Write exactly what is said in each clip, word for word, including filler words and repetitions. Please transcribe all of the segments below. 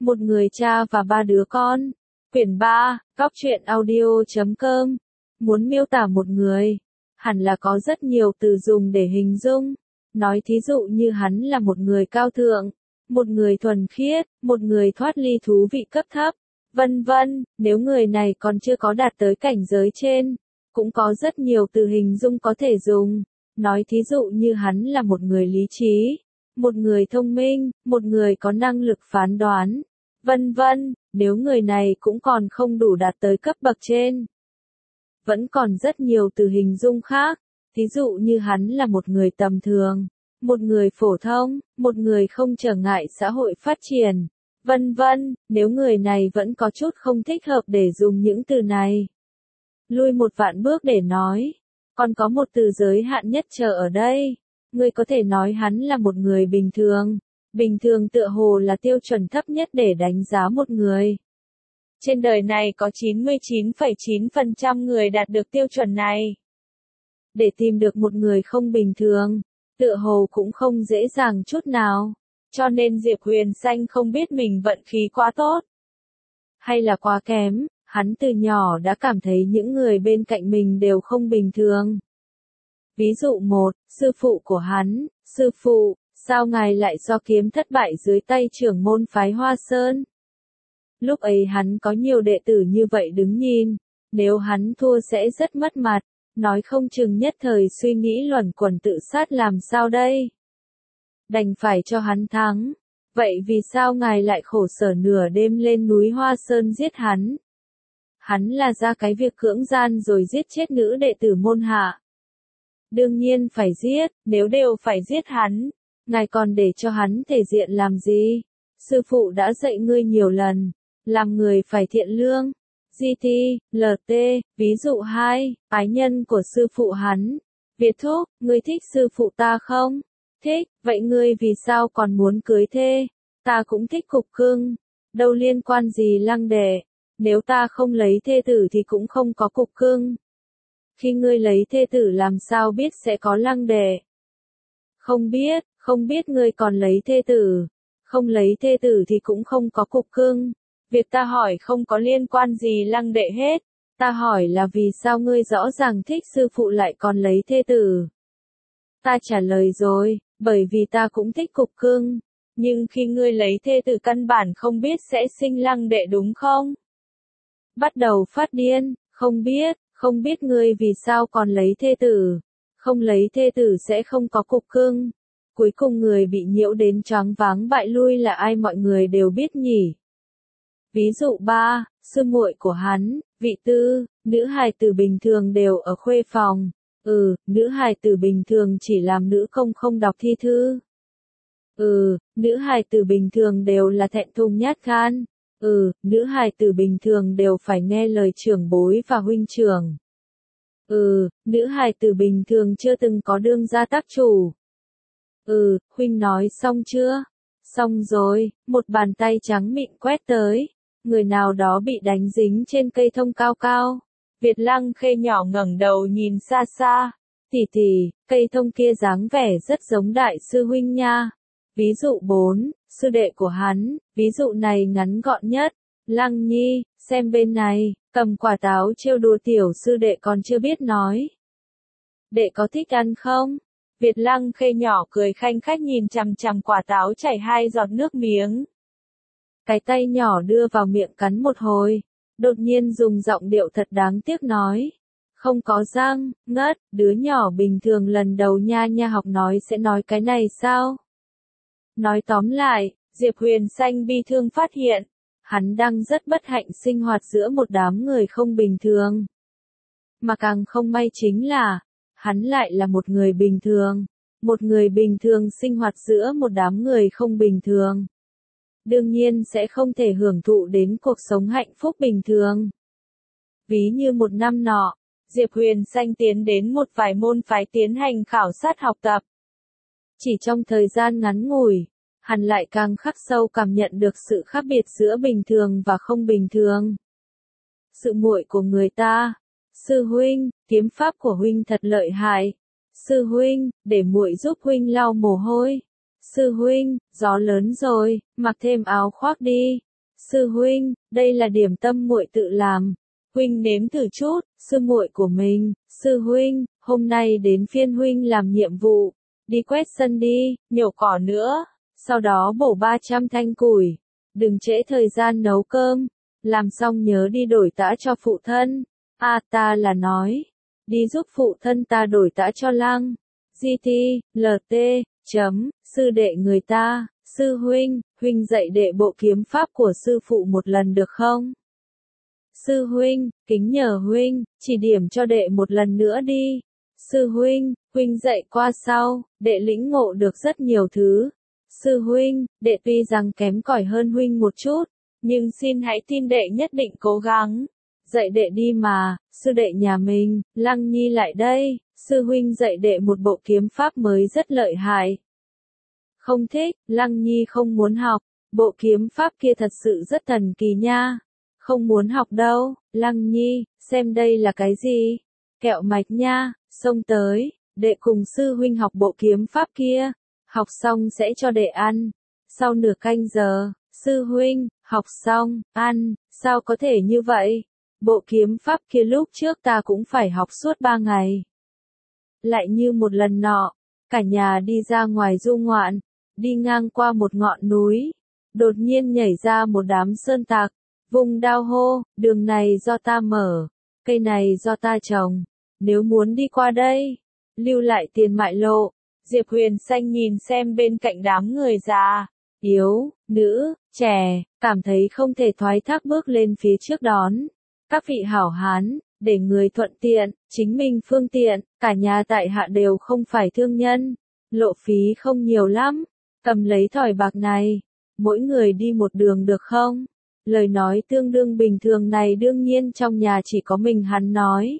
Một người cha và ba đứa con. Quyển ba, Cóc truyện audio chấm com. Muốn miêu tả một người, hẳn là có rất nhiều từ dùng để hình dung. Nói thí dụ như hắn là một người cao thượng, một người thuần khiết, một người thoát ly thú vị cấp thấp, vân vân. Nếu người này còn chưa có đạt tới cảnh giới trên, cũng có rất nhiều từ hình dung có thể dùng. Nói thí dụ như hắn là một người lý trí, một người thông minh, một người có năng lực phán đoán, vân vân. Nếu người này cũng còn không đủ đạt tới cấp bậc trên, vẫn còn rất nhiều từ hình dung khác. Thí dụ như hắn là một người tầm thường, một người phổ thông, một người không trở ngại xã hội phát triển, vân vân. Nếu người này vẫn có chút không thích hợp để dùng những từ này, lui một vạn bước để nói, còn có một từ giới hạn nhất chờ ở đây. Ngươi có thể nói hắn là một người bình thường. Bình thường tựa hồ là tiêu chuẩn thấp nhất để đánh giá một người. Trên đời này có chín mươi chín phẩy chín phần trăm người đạt được tiêu chuẩn này. Để tìm được một người không bình thường, tựa hồ cũng không dễ dàng chút nào. Cho nên Diệp Huyền Xanh không biết mình vận khí quá tốt hay là quá kém. Hắn từ nhỏ đã cảm thấy những người bên cạnh mình đều không bình thường. Ví dụ một, sư phụ của hắn. Sư phụ, sao ngài lại do kiếm thất bại dưới tay trưởng môn phái Hoa Sơn? Lúc ấy hắn có nhiều đệ tử như vậy đứng nhìn, nếu hắn thua sẽ rất mất mặt, nói không chừng nhất thời suy nghĩ luẩn quẩn tự sát làm sao đây? Đành phải cho hắn thắng. Vậy vì sao ngài lại khổ sở nửa đêm lên núi Hoa Sơn giết hắn? Hắn là ra cái việc cưỡng gian rồi giết chết nữ đệ tử môn hạ. Đương nhiên phải giết, nếu đều phải giết hắn, ngài còn để cho hắn thể diện làm gì? Sư phụ đã dạy ngươi nhiều lần, làm người phải thiện lương. giê tê, lờ tê, ví dụ hai, ái nhân của sư phụ hắn. Việt thúc, ngươi thích sư phụ ta không? Thích, vậy ngươi vì sao còn muốn cưới thê? Ta cũng thích cục cưng. Đâu liên quan gì Lăng đệ? Nếu ta không lấy thê tử thì cũng không có cục cưng. Khi ngươi lấy thê tử làm sao biết sẽ có Lăng đệ? Không biết, không biết ngươi còn lấy thê tử. Không lấy thê tử thì cũng không có cục cưng. Việc ta hỏi không có liên quan gì Lăng đệ hết. Ta hỏi là vì sao ngươi rõ ràng thích sư phụ lại còn lấy thê tử. Ta trả lời rồi, bởi vì ta cũng thích cục cưng. Nhưng khi ngươi lấy thê tử căn bản không biết sẽ sinh Lăng đệ đúng không? Bắt đầu phát điên, không biết, không biết ngươi vì sao còn lấy thê tử. Không lấy thê tử sẽ không có cục cưng. Cuối cùng người bị nhiễu đến choáng váng bại lui là ai mọi người đều biết nhỉ. Ví dụ ba, sư muội của hắn. Vị tư, nữ hài tử bình thường đều ở khuê phòng. Ừ, nữ hài tử bình thường chỉ làm nữ công không đọc thi thư. Ừ, nữ hài tử bình thường đều là thẹn thùng nhát gan. Ừ, nữ hài tử bình thường đều phải nghe lời trưởng bối và huynh trưởng. Ừ, nữ hài tử bình thường chưa từng có đương gia tác chủ. Ừ, huynh nói xong chưa? Xong rồi, một bàn tay trắng mịn quét tới. Người nào đó bị đánh dính trên cây thông cao cao. Việt Lăng Khê nhỏ ngẩng đầu nhìn xa xa. Tỷ tỷ, cây thông kia dáng vẻ rất giống đại sư huynh nha. Ví dụ bốn, sư đệ của hắn. Ví dụ này ngắn gọn nhất. Lăng Nhi, xem bên này, cầm quả táo trêu đùa tiểu sư đệ còn chưa biết nói. Đệ có thích ăn không? Việt Lăng Khê nhỏ cười khanh khách nhìn chằm chằm quả táo chảy hai giọt nước miếng. Cái tay nhỏ đưa vào miệng cắn một hồi, đột nhiên dùng giọng điệu thật đáng tiếc nói. Không có răng, ngất, đứa nhỏ bình thường lần đầu nha nha học nói sẽ nói cái này sao? Nói tóm lại, Diệp Huyền Xanh bi thương phát hiện, hắn đang rất bất hạnh sinh hoạt giữa một đám người không bình thường. Mà càng không may chính là, hắn lại là một người bình thường. Một người bình thường sinh hoạt giữa một đám người không bình thường. Đương nhiên sẽ không thể hưởng thụ đến cuộc sống hạnh phúc bình thường. Ví như một năm nọ, Diệp Huyền Xanh tiến đến một vài môn phái tiến hành khảo sát học tập. Chỉ trong thời gian ngắn ngủi, hắn lại càng khắc sâu cảm nhận được sự khác biệt giữa bình thường và không bình thường. Sự muội của người ta. Sư huynh, kiếm pháp của huynh thật lợi hại. Sư huynh, để muội giúp huynh lau mồ hôi. Sư huynh, gió lớn rồi, mặc thêm áo khoác đi. Sư huynh, đây là điểm tâm muội tự làm. Huynh nếm thử chút, sư muội của mình. Sư huynh, hôm nay đến phiên huynh làm nhiệm vụ. Đi quét sân đi, nhổ cỏ nữa. Sau đó bổ ba trăm thanh củi. Đừng trễ thời gian nấu cơm. Làm xong nhớ đi đổi tã cho phụ thân. À ta là nói. Đi giúp phụ thân ta đổi tã cho Lăng. giê tê, lờ tê, chấm, sư đệ người ta. Sư huynh, huynh dạy đệ bộ kiếm pháp của sư phụ một lần được không? Sư huynh, kính nhờ huynh, chỉ điểm cho đệ một lần nữa đi. Sư huynh, huynh dạy qua sau, đệ lĩnh ngộ được rất nhiều thứ. Sư huynh, đệ tuy rằng kém cỏi hơn huynh một chút, nhưng xin hãy tin đệ nhất định cố gắng. Dạy đệ đi mà, sư đệ nhà mình, Lăng Nhi lại đây, sư huynh dạy đệ một bộ kiếm pháp mới rất lợi hại. Không thích, Lăng Nhi không muốn học, bộ kiếm pháp kia thật sự rất thần kỳ nha. Không muốn học đâu, Lăng Nhi, xem đây là cái gì? Kẹo mạch nha, xông tới, đệ cùng sư huynh học bộ kiếm pháp kia, học xong sẽ cho đệ ăn. Sau nửa canh giờ, sư huynh, học xong, ăn, sao có thể như vậy? Bộ kiếm pháp kia lúc trước ta cũng phải học suốt ba ngày. Lại như một lần nọ, cả nhà đi ra ngoài du ngoạn, đi ngang qua một ngọn núi, đột nhiên nhảy ra một đám sơn tặc, vùng đao hô, đường này do ta mở, cây này do ta trồng, nếu muốn đi qua đây, lưu lại tiền mại lộ. Diệp Huyền Xanh nhìn xem bên cạnh đám người già, yếu, nữ, trẻ, cảm thấy không thể thoái thác bước lên phía trước đón. Các vị hảo hán, để người thuận tiện, chính mình phương tiện, cả nhà tại hạ đều không phải thương nhân, lộ phí không nhiều lắm, cầm lấy thỏi bạc này, mỗi người đi một đường được không? Lời nói tương đương bình thường này đương nhiên trong nhà chỉ có mình hắn nói.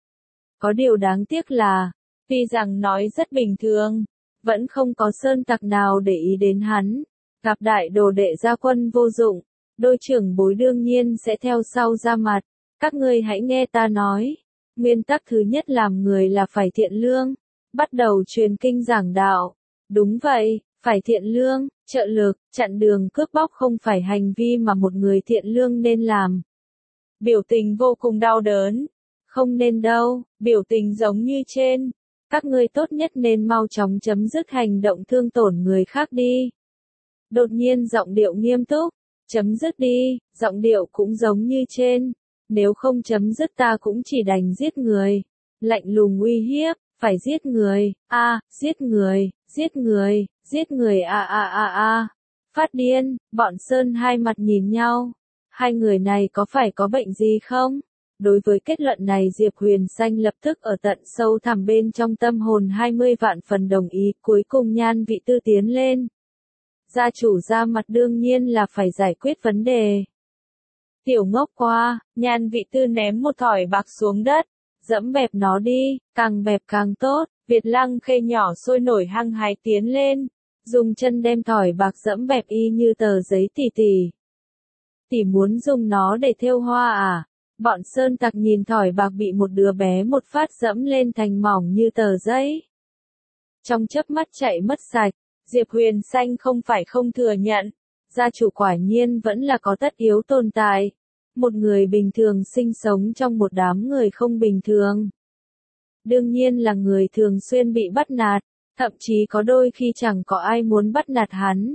Có điều đáng tiếc là, tuy rằng nói rất bình thường, vẫn không có sơn tặc nào để ý đến hắn, gặp đại đồ đệ gia quân vô dụng, đôi trưởng bối đương nhiên sẽ theo sau ra mặt. Các ngươi hãy nghe ta nói, nguyên tắc thứ nhất làm người là phải thiện lương, bắt đầu truyền kinh giảng đạo. Đúng vậy, phải thiện lương, trợ lực, chặn đường cướp bóc không phải hành vi mà một người thiện lương nên làm. Biểu tình vô cùng đau đớn. Không nên đâu, biểu tình giống như trên. Các ngươi tốt nhất nên mau chóng chấm dứt hành động thương tổn người khác đi. Đột nhiên giọng điệu nghiêm túc, chấm dứt đi, giọng điệu cũng giống như trên. Nếu không chấm dứt ta cũng chỉ đành giết người. Lạnh lùng uy hiếp, phải giết người, a, à, giết người, giết người, giết người a a a a. Phát điên, bọn Sơn hai mặt nhìn nhau. Hai người này có phải có bệnh gì không? Đối với kết luận này Diệp Huyền Xanh lập tức ở tận sâu thẳm bên trong tâm hồn hai mươi vạn phần đồng ý, cuối cùng Nhan Vị Tư tiến lên. Gia chủ ra mặt đương nhiên là phải giải quyết vấn đề. Tiểu ngốc qua, Nhan Vị Tư ném một thỏi bạc xuống đất, dẫm bẹp nó đi, càng bẹp càng tốt. Việt Lăng Khê nhỏ sôi nổi hăng hái tiến lên, dùng chân đem thỏi bạc dẫm bẹp y như tờ giấy tỉ tỉ. Tỉ muốn dùng nó để thêu hoa à? Bọn sơn tặc nhìn thỏi bạc bị một đứa bé một phát dẫm lên thành mỏng như tờ giấy. Trong chớp mắt chạy mất sạch, Diệp Huyền Xanh không phải không thừa nhận, gia chủ quả nhiên vẫn là có tất yếu tồn tại. Một người bình thường sinh sống trong một đám người không bình thường. Đương nhiên là người thường xuyên bị bắt nạt, thậm chí có đôi khi chẳng có ai muốn bắt nạt hắn.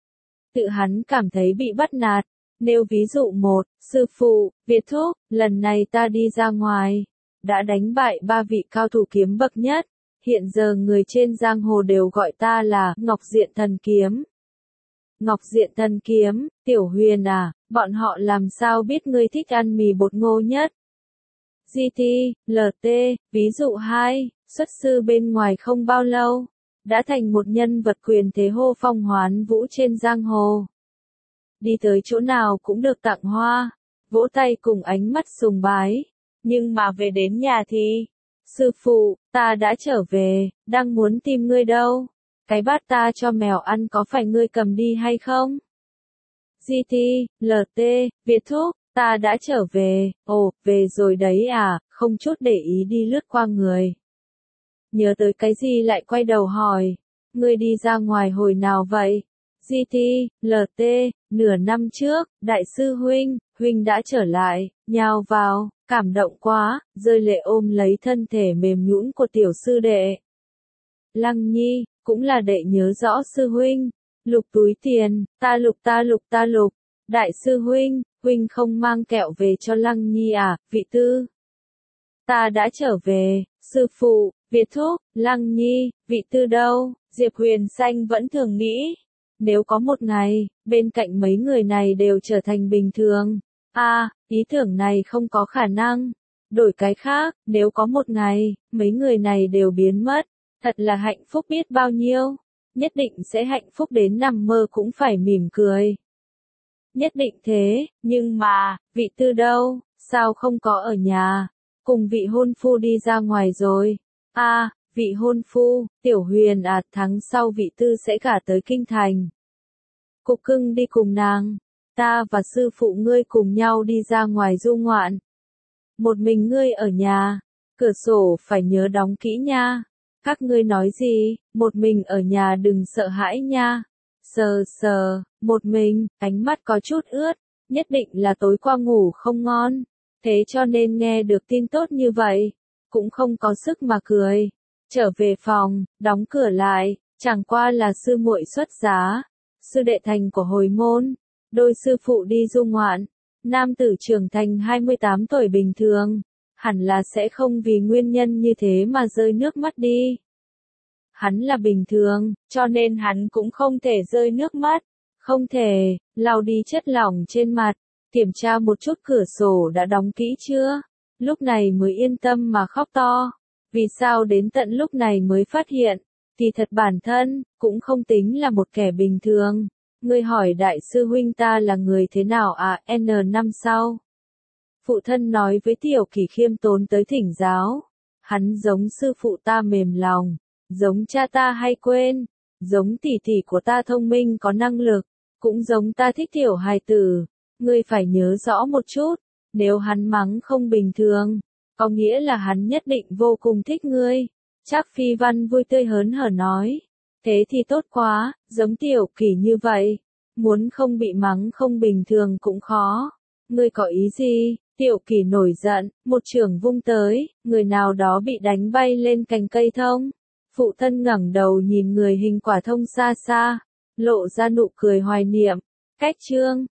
Tự hắn cảm thấy bị bắt nạt. Nêu ví dụ một, sư phụ, Việt Thúc, lần này ta đi ra ngoài, đã đánh bại ba vị cao thủ kiếm bậc nhất, hiện giờ người trên giang hồ đều gọi ta là Ngọc Diện Thần Kiếm. Ngọc Diện Thần Kiếm, Tiểu Huyền à, bọn họ làm sao biết ngươi thích ăn mì bột ngô nhất? giê tê, lờ tê, ví dụ hai, xuất sư bên ngoài không bao lâu, đã thành một nhân vật quyền thế hô phong hoán vũ trên giang hồ. Đi tới chỗ nào cũng được tặng hoa, vỗ tay cùng ánh mắt sùng bái. Nhưng mà về đến nhà thì, sư phụ, ta đã trở về, đang muốn tìm ngươi đâu. Cái bát ta cho mèo ăn có phải ngươi cầm đi hay không? giê tê, lờ tê, Việt Thúc, ta đã trở về, ồ, về rồi đấy à, không chút để ý đi lướt qua người. Nhớ tới cái gì lại quay đầu hỏi, ngươi đi ra ngoài hồi nào vậy? giê tê, lờ tê, nửa năm trước, đại sư huynh, huynh đã trở lại, nhào vào, cảm động quá, rơi lệ ôm lấy thân thể mềm nhũn của tiểu sư đệ. Lăng Nhi, cũng là đệ nhớ rõ sư huynh, lục túi tiền, ta lục ta lục ta lục, đại sư huynh, huynh không mang kẹo về cho Lăng Nhi à, vị tư. Ta đã trở về, sư phụ, Việt thúc, Lăng Nhi, vị tư đâu, Diệp Huyền Xanh vẫn thường nghĩ. Nếu có một ngày, bên cạnh mấy người này đều trở thành bình thường. À, ý tưởng này không có khả năng. Đổi cái khác, nếu có một ngày, mấy người này đều biến mất. Thật là hạnh phúc biết bao nhiêu. Nhất định sẽ hạnh phúc đến nằm mơ cũng phải mỉm cười. Nhất định thế, nhưng mà, vị tư đâu, sao không có ở nhà? Cùng vị hôn phu đi ra ngoài rồi. À, vị hôn phu, Tiểu Huyền à, tháng sau vị tư sẽ gả tới kinh thành. Cục cưng đi cùng nàng, ta và sư phụ ngươi cùng nhau đi ra ngoài du ngoạn. Một mình ngươi ở nhà, cửa sổ phải nhớ đóng kỹ nha. Các ngươi nói gì, một mình ở nhà đừng sợ hãi nha. Sờ sờ, một mình, ánh mắt có chút ướt, nhất định là tối qua ngủ không ngon. Thế cho nên nghe được tin tốt như vậy, cũng không có sức mà cười. Trở về phòng, đóng cửa lại, chẳng qua là sư muội xuất giá, sư đệ thành của hồi môn, đôi sư phụ đi du ngoạn, nam tử trưởng thành hai mươi tám tuổi bình thường, hẳn là sẽ không vì nguyên nhân như thế mà rơi nước mắt đi. Hắn là bình thường, cho nên hắn cũng không thể rơi nước mắt, không thể, lau đi chất lỏng trên mặt, kiểm tra một chút cửa sổ đã đóng kỹ chưa, lúc này mới yên tâm mà khóc to. Vì sao đến tận lúc này mới phát hiện, thì thật bản thân, cũng không tính là một kẻ bình thường. Ngươi hỏi đại sư huynh ta là người thế nào à, N năm sau. Phụ thân nói với Tiểu Kỳ khiêm tốn tới thỉnh giáo. Hắn giống sư phụ ta mềm lòng, giống cha ta hay quên, giống tỷ tỷ của ta thông minh có năng lực, cũng giống ta thích tiểu hài tử. Ngươi phải nhớ rõ một chút, nếu hắn mắng không bình thường, có nghĩa là hắn nhất định vô cùng thích ngươi. Trác Phi Văn vui tươi hớn hở nói. Thế thì tốt quá, giống Tiểu Kỳ như vậy. Muốn không bị mắng không bình thường cũng khó. Ngươi có ý gì? Tiểu Kỳ nổi giận, một chưởng vung tới, người nào đó bị đánh bay lên cành cây thông. Phụ thân ngẩng đầu nhìn người hình quả thông xa xa, lộ ra nụ cười hoài niệm. Cách chương